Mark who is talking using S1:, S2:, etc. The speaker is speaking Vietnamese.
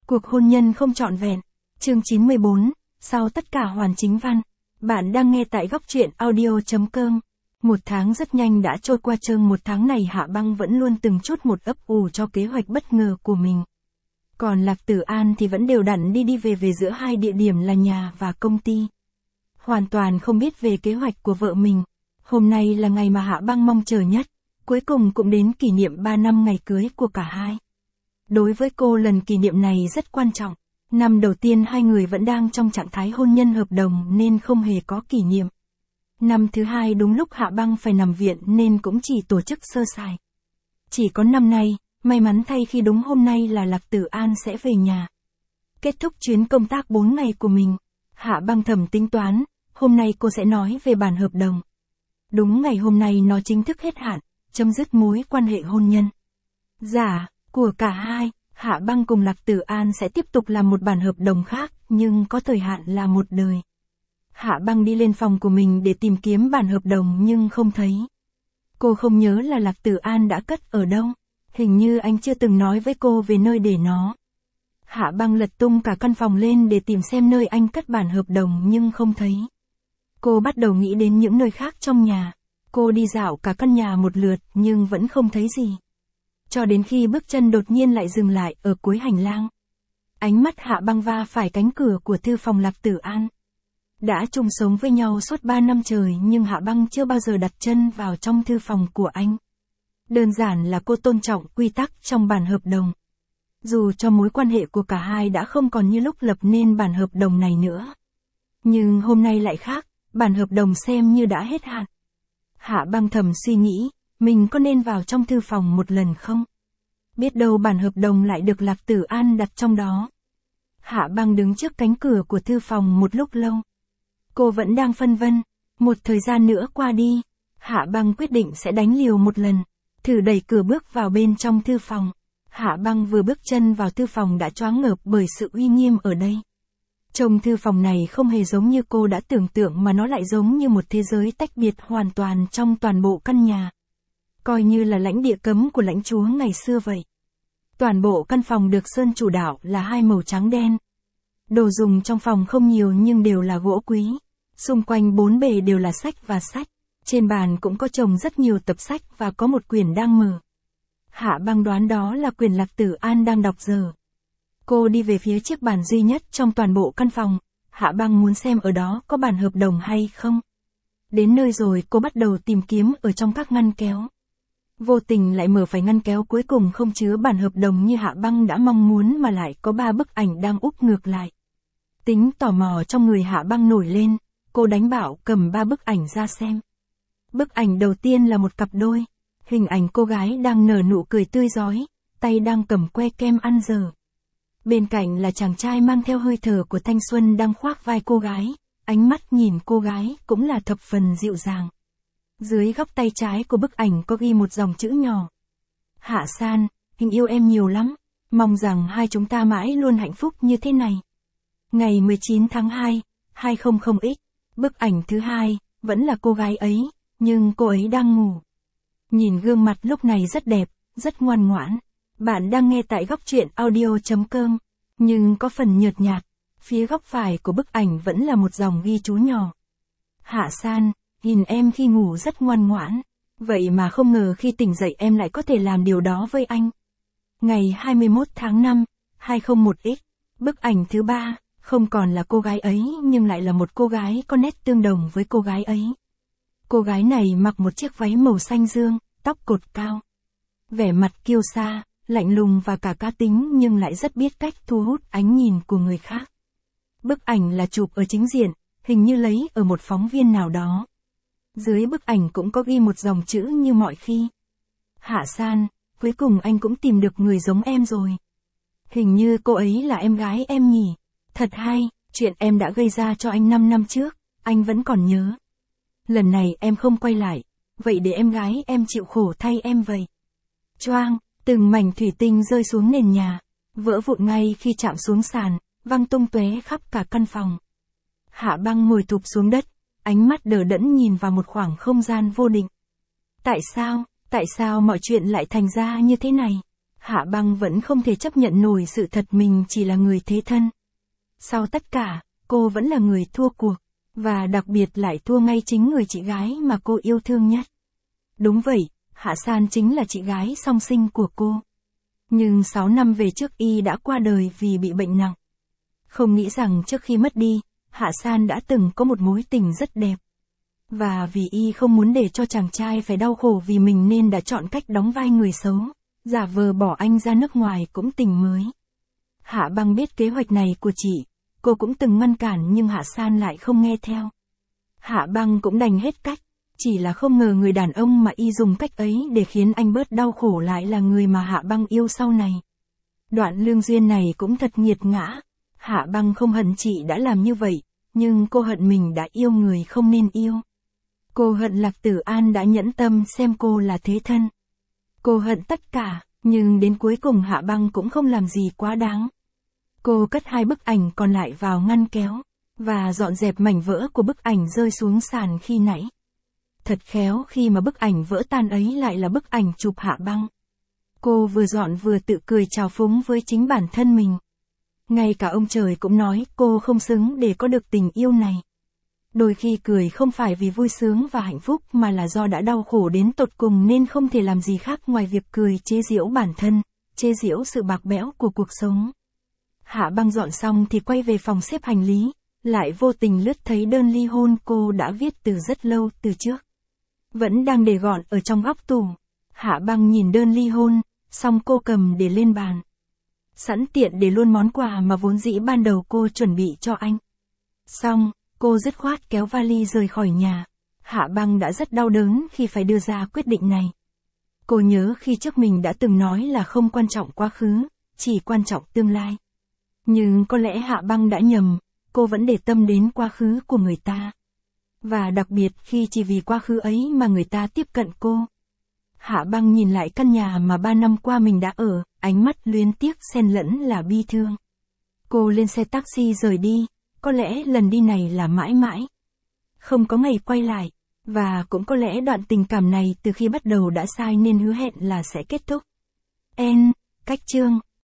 S1: Cuộc hôn nhân không trọn vẹn. Chương 94, sau tất cả hoàn chính văn. Bạn đang nghe tại góc truyện audio.com. Một tháng rất nhanh đã trôi qua, một tháng này Hạ Băng vẫn luôn từng chút một ấp ủ cho kế hoạch bất ngờ của mình. Còn Lạc Tử An thì vẫn đều đặn đi về giữa hai địa điểm là nhà và công ty. Hoàn toàn không biết về kế hoạch của vợ mình. Hôm nay là ngày mà Hạ Băng mong chờ nhất, cuối cùng cũng đến kỷ niệm 3 năm ngày cưới của cả hai. Đối với cô, lần kỷ niệm này rất quan trọng. Năm đầu tiên hai người vẫn đang trong trạng thái hôn nhân hợp đồng nên không hề có kỷ niệm. Năm thứ hai đúng lúc Hạ Băng phải nằm viện nên cũng chỉ tổ chức sơ sài. Chỉ có năm nay, may mắn thay khi đúng hôm nay là Lạc Tử An sẽ về nhà. Kết thúc chuyến công tác 4 ngày của mình, Hạ Băng thầm tính toán, hôm nay cô sẽ nói về bản hợp đồng. Đúng ngày hôm nay nó chính thức hết hạn, chấm dứt mối quan hệ hôn nhân của cả hai. Hạ Băng cùng Lạc Tử An sẽ tiếp tục làm một bản hợp đồng khác, nhưng có thời hạn là một đời. Hạ Băng đi lên phòng của mình để tìm kiếm bản hợp đồng nhưng không thấy. Cô không nhớ là Lạc Tử An đã cất ở đâu. Hình như anh chưa từng nói với cô về nơi để nó. Hạ Băng lật tung cả căn phòng lên để tìm xem nơi anh cất bản hợp đồng nhưng không thấy. Cô bắt đầu nghĩ đến những nơi khác trong nhà. Cô đi dạo cả căn nhà một lượt nhưng vẫn không thấy gì. Cho đến khi bước chân đột nhiên lại dừng lại ở cuối hành lang. Ánh mắt Hạ Băng va phải cánh cửa của thư phòng Lạc Tử An. Đã chung sống với nhau suốt 3 năm trời nhưng Hạ Băng chưa bao giờ đặt chân vào trong thư phòng của anh. Đơn giản là cô tôn trọng quy tắc trong bản hợp đồng. Dù cho mối quan hệ của cả hai đã không còn như lúc lập nên bản hợp đồng này nữa. Nhưng hôm nay lại khác, bản hợp đồng xem như đã hết hạn. Hạ Băng thầm suy nghĩ, mình có nên vào trong thư phòng một lần không? Biết đâu bản hợp đồng lại được Lạc Tử An đặt trong đó. Hạ Băng đứng trước cánh cửa của thư phòng một lúc lâu. Cô vẫn đang phân vân. Một thời gian nữa qua đi, Hạ Băng quyết định sẽ đánh liều một lần. Thử đẩy cửa bước vào bên trong thư phòng. Hạ Băng vừa bước chân vào thư phòng đã choáng ngợp bởi sự uy nghiêm ở đây. Trông thư phòng này không hề giống như cô đã tưởng tượng mà nó lại giống như một thế giới tách biệt hoàn toàn trong toàn bộ căn nhà. Coi như là lãnh địa cấm của lãnh chúa ngày xưa vậy. Toàn bộ căn phòng được sơn chủ đạo là hai màu trắng đen. Đồ dùng trong phòng không nhiều nhưng đều là gỗ quý. Xung quanh bốn bề đều là sách và sách. Trên bàn cũng có chồng rất nhiều tập sách và có một quyển đang mở. Hạ Băng đoán đó là quyển Lạc Tử An đang đọc giờ. Cô đi về phía chiếc bàn duy nhất trong toàn bộ căn phòng. Hạ Băng muốn xem ở đó có bản hợp đồng hay không. Đến nơi rồi cô bắt đầu tìm kiếm ở trong các ngăn kéo. Vô tình lại mở phải ngăn kéo cuối cùng không chứa bản hợp đồng như Hạ Băng đã mong muốn mà lại có 3 bức ảnh đang úp ngược lại. Tính tò mò trong người Hạ Băng nổi lên, cô đánh bảo cầm 3 bức ảnh ra xem. Bức ảnh đầu tiên là một cặp đôi. Hình ảnh cô gái đang nở nụ cười tươi rói, tay đang cầm que kem ăn dở. Bên cạnh là chàng trai mang theo hơi thở của thanh xuân đang khoác vai cô gái, ánh mắt nhìn cô gái cũng là thập phần dịu dàng. Dưới góc tay trái của bức ảnh có ghi một dòng chữ nhỏ. Hạ San, hình yêu em nhiều lắm, mong rằng hai chúng ta mãi luôn hạnh phúc như thế này. Ngày 19 tháng 2, 2000X, bức ảnh thứ hai, vẫn là cô gái ấy, nhưng cô ấy đang ngủ. Nhìn gương mặt lúc này rất đẹp, rất ngoan ngoãn. Bạn đang nghe tại góc truyện audio.com, nhưng có phần nhợt nhạt. Phía góc phải của bức ảnh vẫn là một dòng ghi chú nhỏ. Hạ San, nhìn em khi ngủ rất ngoan ngoãn. Vậy mà không ngờ khi tỉnh dậy em lại có thể làm điều đó với anh. Ngày 21 tháng 5, 2001X, bức ảnh thứ ba, không còn là cô gái ấy nhưng lại là một cô gái có nét tương đồng với cô gái ấy. Cô gái này mặc một chiếc váy màu xanh dương, tóc cột cao. Vẻ mặt kiêu sa, lạnh lùng và cả cá tính nhưng lại rất biết cách thu hút ánh nhìn của người khác. Bức ảnh là chụp ở chính diện, hình như lấy ở một phóng viên nào đó. Dưới bức ảnh cũng có ghi một dòng chữ như mọi khi. Hạ San, cuối cùng anh cũng tìm được người giống em rồi. Hình như cô ấy là em gái em nhỉ. Thật hay, chuyện em đã gây ra cho anh 5 năm trước, anh vẫn còn nhớ. Lần này em không quay lại, vậy để em gái em chịu khổ thay em vậy. Choang, từng mảnh thủy tinh rơi xuống nền nhà, vỡ vụn ngay khi chạm xuống sàn, văng tung tóe khắp cả căn phòng. Hạ Băng ngồi thụp xuống đất, ánh mắt đờ đẫn nhìn vào một khoảng không gian vô định. Tại sao mọi chuyện lại thành ra như thế này? Hạ Băng vẫn không thể chấp nhận nổi sự thật mình chỉ là người thế thân. Sau tất cả, cô vẫn là người thua cuộc, và đặc biệt lại thua ngay chính người chị gái mà cô yêu thương nhất. Đúng vậy, Hạ San chính là chị gái song sinh của cô. Nhưng 6 năm về trước y đã qua đời vì bị bệnh nặng. Không nghĩ rằng trước khi mất đi, Hạ San đã từng có một mối tình rất đẹp. Và vì y không muốn để cho chàng trai phải đau khổ vì mình nên đã chọn cách đóng vai người xấu, giả vờ bỏ anh ra nước ngoài cũng tình mới. Hạ Băng biết kế hoạch này của chị, cô cũng từng ngăn cản nhưng Hạ San lại không nghe theo. Hạ Băng cũng đành hết cách, chỉ là không ngờ người đàn ông mà y dùng cách ấy để khiến anh bớt đau khổ lại là người mà Hạ Băng yêu sau này. Đoạn lương duyên này cũng thật nghiệt ngã. Hạ Băng không hận chị đã làm như vậy, nhưng cô hận mình đã yêu người không nên yêu. Cô hận Lạc Tử An đã nhẫn tâm xem cô là thế thân. Cô hận tất cả, nhưng đến cuối cùng Hạ Băng cũng không làm gì quá đáng. Cô cất 2 bức ảnh còn lại vào ngăn kéo, và dọn dẹp mảnh vỡ của bức ảnh rơi xuống sàn khi nãy. Thật khéo khi mà bức ảnh vỡ tan ấy lại là bức ảnh chụp Hạ Băng. Cô vừa dọn vừa tự cười trào phúng với chính bản thân mình. Ngay cả ông trời cũng nói cô không xứng để có được tình yêu này. Đôi khi cười không phải vì vui sướng và hạnh phúc mà là do đã đau khổ đến tột cùng nên không thể làm gì khác ngoài việc cười chế giễu bản thân, chế giễu sự bạc bẽo của cuộc sống. Hạ Băng dọn xong thì quay về phòng xếp hành lý, lại vô tình lướt thấy đơn ly hôn cô đã viết từ rất lâu từ trước. Vẫn đang để gọn ở trong góc tủ. Hạ Băng nhìn đơn ly hôn, xong cô cầm để lên bàn. Sẵn tiện để luôn món quà mà vốn dĩ ban đầu cô chuẩn bị cho anh. Xong, cô dứt khoát kéo vali rời khỏi nhà. Hạ Băng đã rất đau đớn khi phải đưa ra quyết định này. Cô nhớ khi trước mình đã từng nói là không quan trọng quá khứ, chỉ quan trọng tương lai. Nhưng có lẽ Hạ Băng đã nhầm, cô vẫn để tâm đến quá khứ của người ta. Và đặc biệt khi chỉ vì quá khứ ấy mà người ta tiếp cận cô. Hạ Băng nhìn lại căn nhà mà 3 năm qua mình đã ở, ánh mắt luyến tiếc xen lẫn là bi thương. Cô lên xe taxi rời đi, có lẽ lần đi này là mãi mãi. Không có ngày quay lại, và cũng có lẽ đoạn tình cảm này từ khi bắt đầu đã sai nên hứa hẹn là sẽ kết thúc. Cách chương